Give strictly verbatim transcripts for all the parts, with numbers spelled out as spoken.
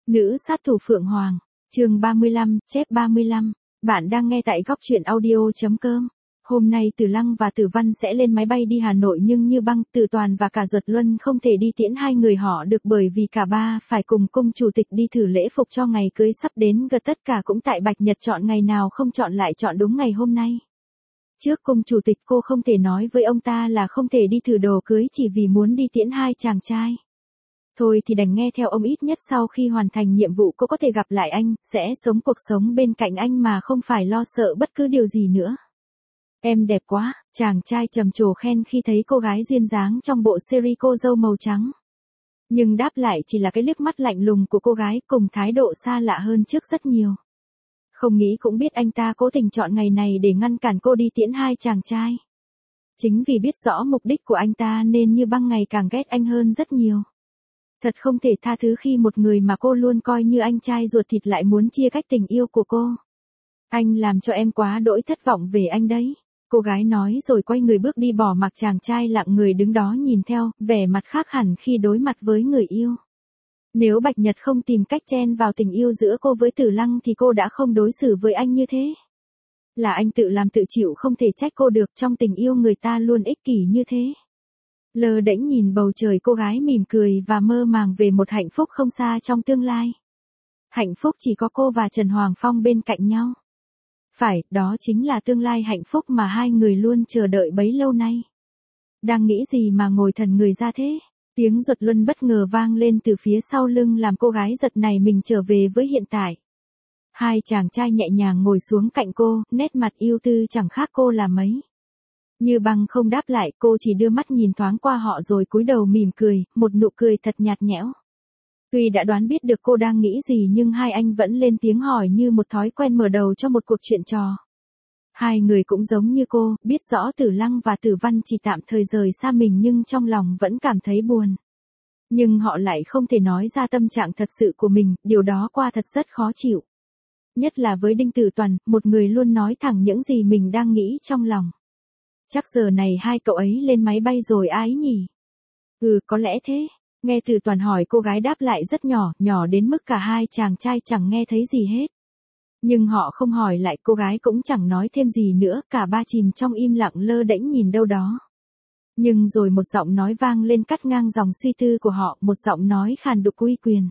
Nữ sát thủ Phượng Hoàng, chương ba mươi lăm, chép ba mươi lăm. Bạn đang nghe tại góc truyện audio.com. Hôm nay Tử Lăng và Tử Văn sẽ lên máy bay đi Hà Nội, nhưng Như Băng, Tử Toàn và cả Duật Luân không thể đi tiễn hai người họ được bởi vì cả ba phải cùng cung chủ tịch đi thử lễ phục cho ngày cưới sắp đến gần. Tất cả cũng tại Bạch Nhật chọn ngày nào không chọn lại chọn đúng ngày hôm nay. Trước cung chủ tịch cô không thể nói với ông ta là không thể đi thử đồ cưới chỉ vì muốn đi tiễn hai chàng trai. Thôi thì đành nghe theo ông, ít nhất sau khi hoàn thành nhiệm vụ cô có thể gặp lại anh, sẽ sống cuộc sống bên cạnh anh mà không phải lo sợ bất cứ điều gì nữa. Em đẹp quá, chàng trai trầm trồ khen khi thấy cô gái duyên dáng trong bộ series cô dâu màu trắng. Nhưng đáp lại chỉ là cái liếc mắt lạnh lùng của cô gái cùng thái độ xa lạ hơn trước rất nhiều. Không nghĩ cũng biết anh ta cố tình chọn ngày này để ngăn cản cô đi tiễn hai chàng trai. Chính vì biết rõ mục đích của anh ta nên Như Băng ngày càng ghét anh hơn rất nhiều. Thật không thể tha thứ khi một người mà cô luôn coi như anh trai ruột thịt lại muốn chia cách tình yêu của cô. Anh làm cho em quá đỗi thất vọng về anh đấy. Cô gái nói rồi quay người bước đi, bỏ mặc chàng trai lặng người đứng đó nhìn theo, vẻ mặt khác hẳn khi đối mặt với người yêu. Nếu Bạch Nhật không tìm cách chen vào tình yêu giữa cô với Tử Lăng thì cô đã không đối xử với anh như thế. Là anh tự làm tự chịu, không thể trách cô được, trong tình yêu người ta luôn ích kỷ như thế. Lơ đễnh nhìn bầu trời, cô gái mỉm cười và mơ màng về một hạnh phúc không xa trong tương lai. Hạnh phúc chỉ có cô và Trần Hoàng Phong bên cạnh nhau. Phải, đó chính là tương lai hạnh phúc mà hai người luôn chờ đợi bấy lâu nay. Đang nghĩ gì mà ngồi thần người ra thế? Tiếng Duật Luân bất ngờ vang lên từ phía sau lưng làm cô gái giật nảy mình trở về với hiện tại. Hai chàng trai nhẹ nhàng ngồi xuống cạnh cô, nét mặt yêu tư chẳng khác cô là mấy. Như Băng không đáp lại, cô chỉ đưa mắt nhìn thoáng qua họ rồi cúi đầu mỉm cười, một nụ cười thật nhạt nhẽo. Tuy đã đoán biết được cô đang nghĩ gì nhưng hai anh vẫn lên tiếng hỏi như một thói quen mở đầu cho một cuộc chuyện trò. Hai người cũng giống như cô, biết rõ Tử Lăng và Tử Văn chỉ tạm thời rời xa mình nhưng trong lòng vẫn cảm thấy buồn. Nhưng họ lại không thể nói ra tâm trạng thật sự của mình, điều đó qua thật rất khó chịu. Nhất là với Đinh Tử Toàn, một người luôn nói thẳng những gì mình đang nghĩ trong lòng. Chắc giờ này hai cậu ấy lên máy bay rồi ai nhỉ? Ừ, có lẽ thế. Nghe Tử Toàn hỏi, cô gái đáp lại rất nhỏ, nhỏ đến mức cả hai chàng trai chẳng nghe thấy gì hết. Nhưng họ không hỏi lại, cô gái cũng chẳng nói thêm gì nữa, cả ba chìm trong im lặng lơ đễnh nhìn đâu đó. Nhưng rồi một giọng nói vang lên cắt ngang dòng suy tư của họ, một giọng nói khàn đục uy quyền.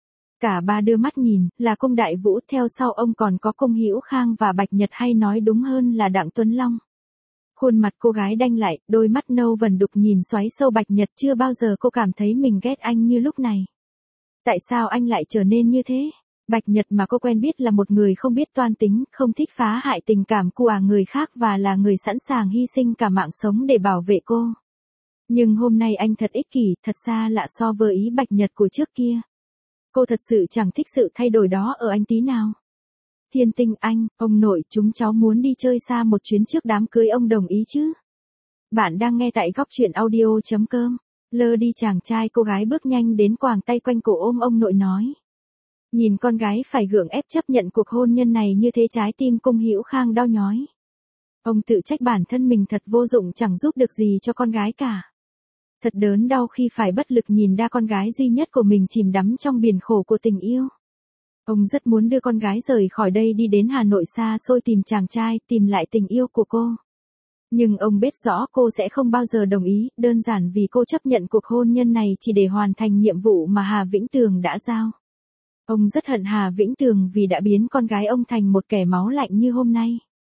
Cả ba đưa mắt nhìn, là cung Đại Vũ, theo sau ông còn có cung Hữu Khang và Bạch Nhật, hay nói đúng hơn là Đặng Tuấn Long. Khuôn mặt cô gái đanh lại, đôi mắt nâu vần đục nhìn xoáy sâu Bạch Nhật, chưa bao giờ cô cảm thấy mình ghét anh như lúc này. Tại sao anh lại trở nên như thế? Bạch Nhật mà cô quen biết là một người không biết toan tính, không thích phá hại tình cảm của người khác và là người sẵn sàng hy sinh cả mạng sống để bảo vệ cô. Nhưng hôm nay anh thật ích kỷ, thật xa lạ so với ý Bạch Nhật của trước kia. Cô thật sự chẳng thích sự thay đổi đó ở anh tí nào. Thiên Tinh anh, ông nội, chúng cháu muốn đi chơi xa một chuyến trước đám cưới, ông đồng ý chứ? Bạn đang nghe tại góc truyện audio.com. Lơ đi, chàng trai cô gái bước nhanh đến, quàng tay quanh cổ ôm ông nội nói. Nhìn con gái phải gượng ép chấp nhận cuộc hôn nhân này như thế, trái tim cung Hữu Khang đau nhói. Ông tự trách bản thân mình thật vô dụng, chẳng giúp được gì cho con gái cả. Thật đớn đau khi phải bất lực nhìn đa con gái duy nhất của mình chìm đắm trong biển khổ của tình yêu. Ông rất muốn đưa con gái rời khỏi đây đi đến Hà Nội xa xôi tìm chàng trai, tìm lại tình yêu của cô. Nhưng ông biết rõ cô sẽ không bao giờ đồng ý, đơn giản vì cô chấp nhận cuộc hôn nhân này chỉ để hoàn thành nhiệm vụ mà Hà Vĩnh Tường đã giao. Ông rất hận Hà Vĩnh Tường vì đã biến con gái ông thành một kẻ máu lạnh như hôm nay.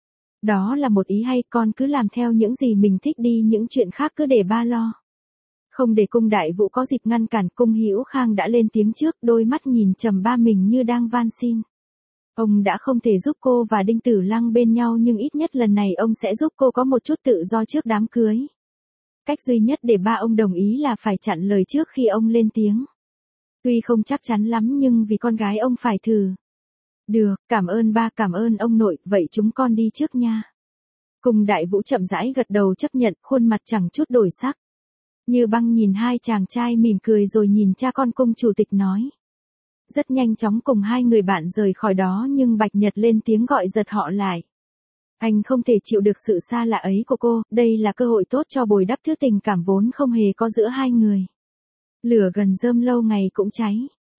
Đó là một ý hay, con cứ làm theo những gì mình thích đi, những chuyện khác cứ để ba lo. Không để cung Đại Vũ có dịp ngăn cản, cung Hữu Khang đã lên tiếng trước, đôi mắt nhìn trầm ba mình như đang van xin. Ông đã không thể giúp cô và Đinh Tử Lăng bên nhau nhưng ít nhất lần này ông sẽ giúp cô có một chút tự do trước đám cưới. Cách duy nhất để ba ông đồng ý là phải chặn lời trước khi ông lên tiếng. Tuy không chắc chắn lắm nhưng vì con gái ông phải thử. Được, cảm ơn ba, cảm ơn ông nội, vậy chúng con đi trước nha. Cung Đại Vũ chậm rãi gật đầu chấp nhận, khuôn mặt chẳng chút đổi sắc. Như Băng nhìn hai chàng trai mỉm cười rồi nhìn cha con cung chủ tịch nói. Rất nhanh chóng cùng hai người bạn rời khỏi đó nhưng Bạch Nhật lên tiếng gọi giật họ lại. Anh không thể chịu được sự xa lạ ấy của cô, đây là cơ hội tốt cho bồi đắp thứ tình cảm vốn không hề có giữa hai người. Lửa gần rơm lâu ngày cũng cháy.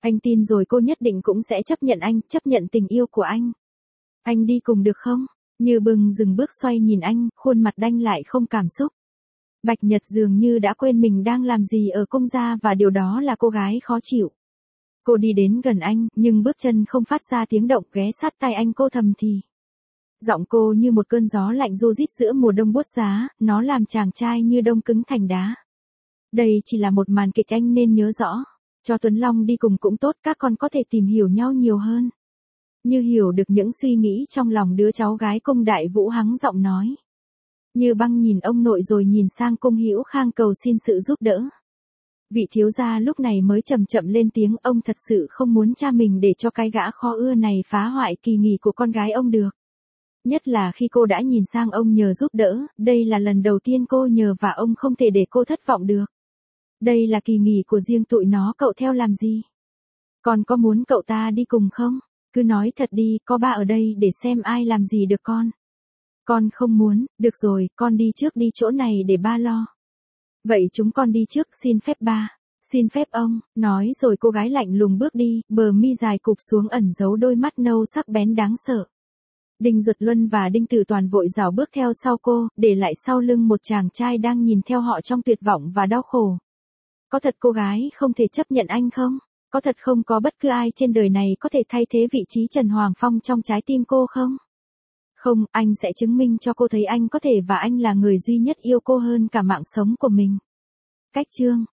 Anh tin rồi cô nhất định cũng sẽ chấp nhận anh, chấp nhận tình yêu của anh. Anh đi cùng được không? Như Bừng dừng bước xoay nhìn anh, khuôn mặt đanh lại không cảm xúc. Bạch Nhật dường như đã quên mình đang làm gì ở cung gia và điều đó là cô gái khó chịu. Cô đi đến gần anh, nhưng bước chân không phát ra tiếng động, ghé sát tai anh cô thầm thì. Giọng cô như một cơn gió lạnh ru rít giữa mùa đông buốt giá, nó làm chàng trai như đông cứng thành đá. Đây chỉ là một màn kịch anh nên nhớ rõ. Cho Tuấn Long đi cùng cũng tốt, các con có thể tìm hiểu nhau nhiều hơn. Như hiểu được những suy nghĩ trong lòng đứa cháu gái cung Đại Vũ hắng giọng nói. Như Băng nhìn ông nội rồi nhìn sang cung Hữu Khang cầu xin sự giúp đỡ. Vị thiếu gia lúc này mới chậm chậm lên tiếng, ông thật sự không muốn cha mình để cho cái gã kho ưa này phá hoại kỳ nghỉ của con gái ông được. Nhất là khi cô đã nhìn sang ông nhờ giúp đỡ, đây là lần đầu tiên cô nhờ và ông không thể để cô thất vọng được. Đây là kỳ nghỉ của riêng tụi nó, cậu theo làm gì? Con có muốn cậu ta đi cùng không? Cứ nói thật đi, có ba ở đây để xem ai làm gì được con. Con không muốn, được rồi, con đi trước đi, chỗ này để ba lo. Vậy chúng con đi trước, xin phép ba. Xin phép ông, nói rồi cô gái lạnh lùng bước đi, bờ mi dài cụp xuống ẩn giấu đôi mắt nâu sắc bén đáng sợ. Đinh Duật Luân và Đinh Tử Toàn vội rảo bước theo sau cô, để lại sau lưng một chàng trai đang nhìn theo họ trong tuyệt vọng và đau khổ. Có thật cô gái không thể chấp nhận anh không? Có thật không có bất cứ ai trên đời này có thể thay thế vị trí Trần Hoàng Phong trong trái tim cô không? Không, anh sẽ chứng minh cho cô thấy anh có thể và anh là người duy nhất yêu cô hơn cả mạng sống của mình. Cách chương